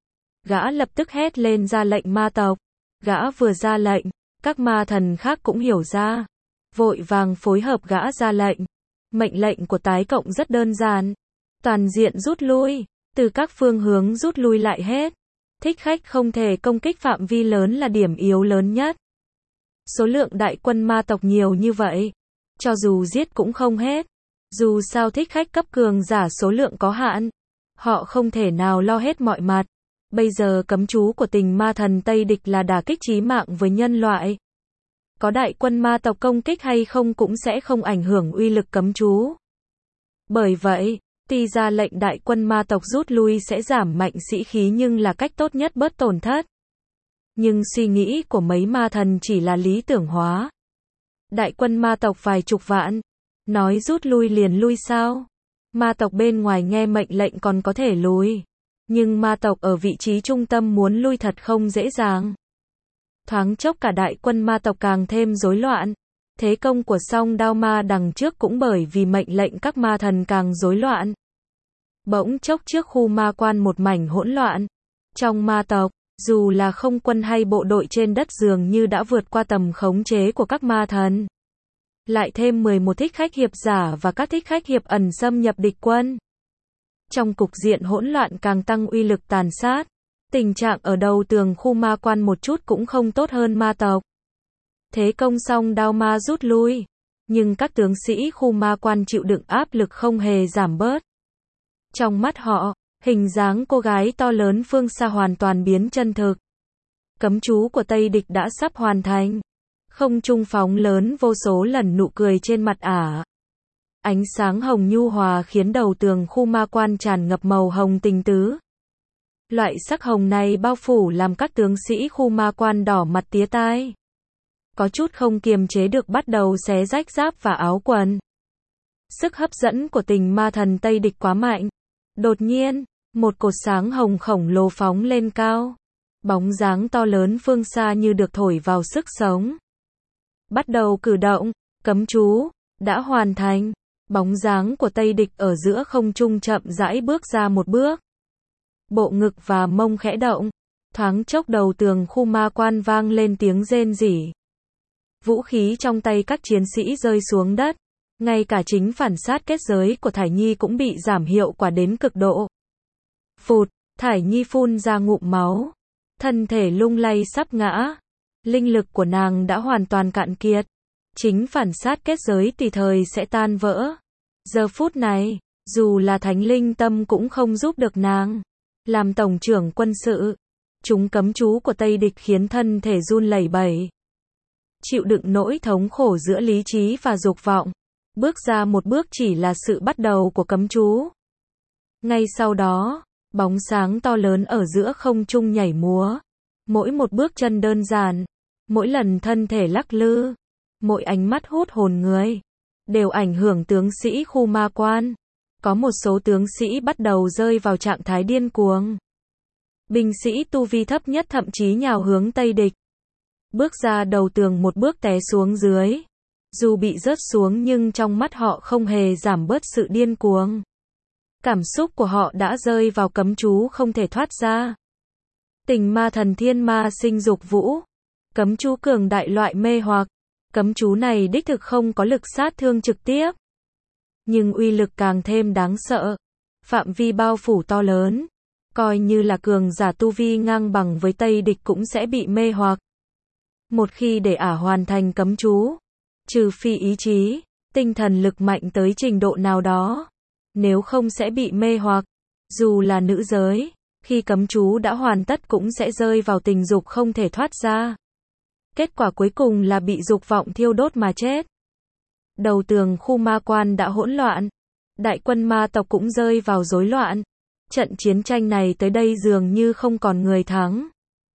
Gã lập tức hét lên ra lệnh ma tộc. Gã vừa ra lệnh, các ma thần khác cũng hiểu ra. Vội vàng phối hợp gã ra lệnh. Mệnh lệnh của tái cộng rất đơn giản. Toàn diện rút lui, từ các phương hướng rút lui lại hết. Thích khách không thể công kích phạm vi lớn là điểm yếu lớn nhất. Số lượng đại quân ma tộc nhiều như vậy, cho dù giết cũng không hết. Dù sao thích khách cấp cường giả số lượng có hạn, họ không thể nào lo hết mọi mặt. Bây giờ cấm chú của tình ma thần Tây Địch là đả kích chí mạng với nhân loại. Có đại quân ma tộc công kích hay không cũng sẽ không ảnh hưởng uy lực cấm chú. Bởi vậy, tuy ra lệnh đại quân ma tộc rút lui sẽ giảm mạnh sĩ khí nhưng là cách tốt nhất bớt tổn thất. Nhưng suy nghĩ của mấy ma thần chỉ là lý tưởng hóa. Đại quân ma tộc vài chục vạn, nói rút lui liền lui sao? Ma tộc bên ngoài nghe mệnh lệnh còn có thể lùi. Nhưng ma tộc ở vị trí trung tâm muốn lui thật không dễ dàng. Thoáng chốc cả đại quân ma tộc càng thêm rối loạn. Thế công của song đao ma đằng trước cũng bởi vì mệnh lệnh các ma thần càng rối loạn. Bỗng chốc trước khu ma quan một mảnh hỗn loạn. Trong ma tộc, dù là không quân hay bộ đội trên đất dường như đã vượt qua tầm khống chế của các ma thần. Lại thêm mười một thích khách hiệp giả và các thích khách hiệp ẩn xâm nhập địch quân. Trong cục diện hỗn loạn càng tăng uy lực tàn sát. Tình trạng ở đầu tường khu ma quan một chút cũng không tốt hơn ma tộc. Thế công xong đao ma rút lui. Nhưng các tướng sĩ khu ma quan chịu đựng áp lực không hề giảm bớt. Trong mắt họ, hình dáng cô gái to lớn phương xa hoàn toàn biến chân thực. Cấm chú của Tây Địch đã sắp hoàn thành. Không trung phóng lớn vô số lần nụ cười trên mặt ả. Ánh sáng hồng nhu hòa khiến đầu tường khu ma quan tràn ngập màu hồng tình tứ. Loại sắc hồng này bao phủ làm các tướng sĩ khu ma quan đỏ mặt tía tai. Có chút không kiềm chế được bắt đầu xé rách giáp và áo quần. Sức hấp dẫn của tình ma thần Tây Địch quá mạnh. Đột nhiên, một cột sáng hồng khổng lồ phóng lên cao. Bóng dáng to lớn phương xa như được thổi vào sức sống. Bắt đầu cử động, cấm chú, đã hoàn thành. Bóng dáng của Tây Địch ở giữa không trung chậm rãi bước ra một bước. Bộ ngực và mông khẽ động. Thoáng chốc đầu tường khu ma quan vang lên tiếng rên rỉ. Vũ khí trong tay các chiến sĩ rơi xuống đất. Ngay cả chính phản sát kết giới của Thải Nhi cũng bị giảm hiệu quả đến cực độ. Phụt, Thải Nhi phun ra ngụm máu. Thân thể lung lay sắp ngã. Linh lực của nàng đã hoàn toàn cạn kiệt. Chính phản sát kết giới tùy thời sẽ tan vỡ. Giờ phút này, dù là thánh linh tâm cũng không giúp được nàng. Làm tổng trưởng quân sự, chúng cấm chú của Tây Địch khiến thân thể run lẩy bẩy. Chịu đựng nỗi thống khổ giữa lý trí và dục vọng. Bước ra một bước chỉ là sự bắt đầu của cấm chú. Ngay sau đó, bóng sáng to lớn ở giữa không trung nhảy múa. Mỗi một bước chân đơn giản, mỗi lần thân thể lắc lư, mỗi ánh mắt hút hồn người, đều ảnh hưởng tướng sĩ khu ma quan. Có một số tướng sĩ bắt đầu rơi vào trạng thái điên cuồng. Binh sĩ tu vi thấp nhất thậm chí nhào hướng Tây Địch. Bước ra đầu tường một bước té xuống dưới. Dù bị rớt xuống nhưng trong mắt họ không hề giảm bớt sự điên cuồng. Cảm xúc của họ đã rơi vào cấm chú không thể thoát ra. Tình ma thần thiên ma sinh dục vũ. Cấm chú cường đại loại mê hoặc. Cấm chú này đích thực không có lực sát thương trực tiếp. Nhưng uy lực càng thêm đáng sợ. Phạm vi bao phủ to lớn. Coi như là cường giả tu vi ngang bằng với Tây Địch cũng sẽ bị mê hoặc. Một khi để ả hoàn thành cấm chú, trừ phi ý chí, tinh thần lực mạnh tới trình độ nào đó, nếu không sẽ bị mê hoặc. Dù là nữ giới, khi cấm chú đã hoàn tất cũng sẽ rơi vào tình dục không thể thoát ra. Kết quả cuối cùng là bị dục vọng thiêu đốt mà chết. Đầu tường khu ma quan đã hỗn loạn. Đại quân ma tộc cũng rơi vào rối loạn. Trận chiến tranh này tới đây dường như không còn người thắng.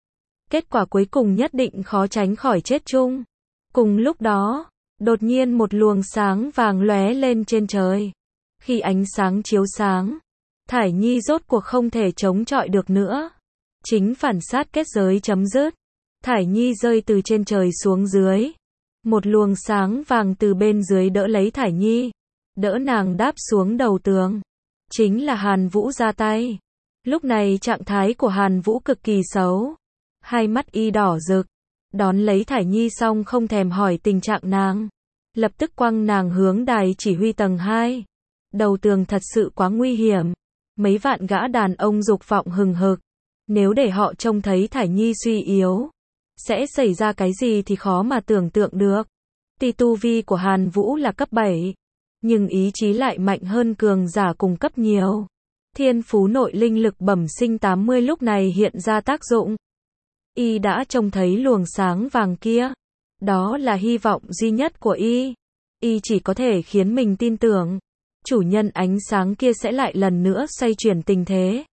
Kết quả cuối cùng nhất định khó tránh khỏi chết chung. Cùng lúc đó, đột nhiên một luồng sáng vàng lóe lên trên trời. Khi ánh sáng chiếu sáng, Thải Nhi rốt cuộc không thể chống chọi được nữa. Chính phản sát kết giới chấm dứt. Thải Nhi rơi từ trên trời xuống dưới. Một luồng sáng vàng từ bên dưới đỡ lấy Thải Nhi. Đỡ nàng đáp xuống đầu tường. Chính là Hàn Vũ ra tay. Lúc này trạng thái của Hàn Vũ cực kỳ xấu. Hai mắt y đỏ rực. Đón lấy Thải Nhi xong không thèm hỏi tình trạng nàng. Lập tức quăng nàng hướng đài chỉ huy tầng hai. Đầu tường thật sự quá nguy hiểm. Mấy vạn gã đàn ông dục vọng hừng hực. Nếu để họ trông thấy Thải Nhi suy yếu, sẽ xảy ra cái gì thì khó mà tưởng tượng được. Tuy tu vi của Hàn Vũ là cấp bảy, nhưng ý chí lại mạnh hơn cường giả cùng cấp nhiều. Thiên phú nội linh lực bẩm sinh tám mươi lúc này hiện ra tác dụng. Y đã trông thấy luồng sáng vàng kia. Đó là hy vọng duy nhất của Y. Y chỉ có thể khiến mình tin tưởng. Chủ nhân ánh sáng kia sẽ lại lần nữa xoay chuyển tình thế.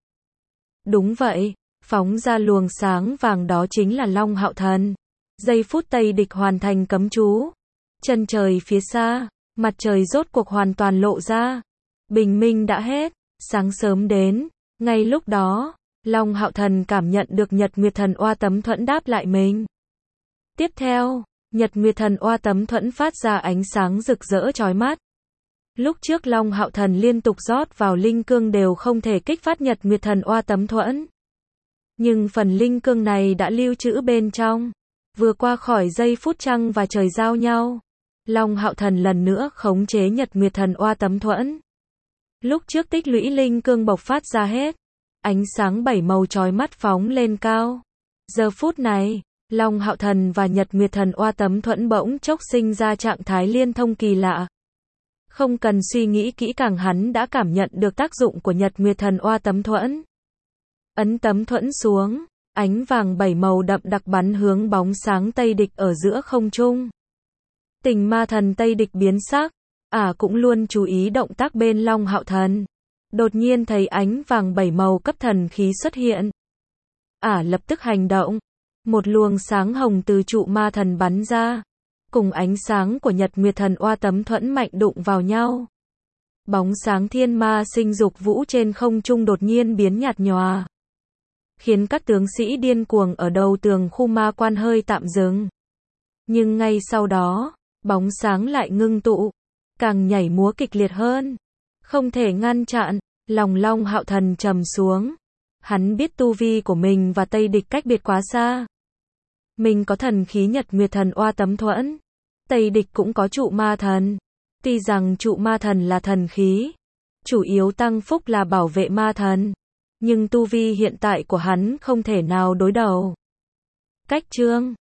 Đúng vậy, phóng ra luồng sáng vàng đó chính là Long Hạo Thần. Giây phút Tây địch hoàn thành cấm chú. Chân trời phía xa, mặt trời rốt cuộc hoàn toàn lộ ra. Bình minh đã hết, sáng sớm đến. Ngay lúc đó, Long Hạo Thần cảm nhận được Nhật Nguyệt Thần Oa Tấm Thuẫn đáp lại mình. Tiếp theo, Nhật Nguyệt Thần Oa Tấm Thuẫn phát ra ánh sáng rực rỡ chói mắt. Lúc trước Long Hạo Thần liên tục rót vào linh cương đều không thể kích phát Nhật Nguyệt Thần Oa Tấm Thuẫn. Nhưng phần linh cương này đã lưu trữ bên trong. Vừa qua khỏi giây phút trăng và trời giao nhau, Long Hạo Thần lần nữa khống chế Nhật Nguyệt Thần Oa Tấm Thuẫn. Lúc trước tích lũy linh cương bộc phát ra hết. Ánh sáng bảy màu chói mắt phóng lên cao. Giờ phút này, Long Hạo Thần và Nhật Nguyệt Thần Oa Tấm Thuẫn bỗng chốc sinh ra trạng thái liên thông kỳ lạ. Không cần suy nghĩ kỹ càng hắn đã cảm nhận được tác dụng của Nhật Nguyệt Thần Oa Tấm Thuẫn. Ấn tấm thuẫn xuống, ánh vàng bảy màu đậm đặc bắn hướng bóng sáng Tây địch ở giữa không trung. Tình ma thần Tây địch biến sắc, ả à cũng luôn chú ý động tác bên Long Hạo Thần. Đột nhiên thấy ánh vàng bảy màu cấp thần khí xuất hiện. Ả à lập tức hành động. Một luồng sáng hồng từ trụ ma thần bắn ra. Cùng ánh sáng của Nhật Nguyệt Thần Oa Tấm Thuẫn mạnh đụng vào nhau. Bóng sáng thiên ma sinh dục vũ trên không trung đột nhiên biến nhạt nhòa. Khiến các tướng sĩ điên cuồng ở đầu tường khu ma quan hơi tạm dừng. Nhưng ngay sau đó, bóng sáng lại ngưng tụ. Càng nhảy múa kịch liệt hơn. Không thể ngăn chặn, lòng Long Hạo Thần trầm xuống. Hắn biết tu vi của mình và Tây địch cách biệt quá xa. Mình có thần khí Nhật Nguyệt Thần Oa Tấm Thuẫn. Tây địch cũng có trụ ma thần. Tuy rằng trụ ma thần là thần khí, chủ yếu tăng phúc là bảo vệ ma thần. Nhưng tu vi hiện tại của hắn không thể nào đối đầu. Cách chương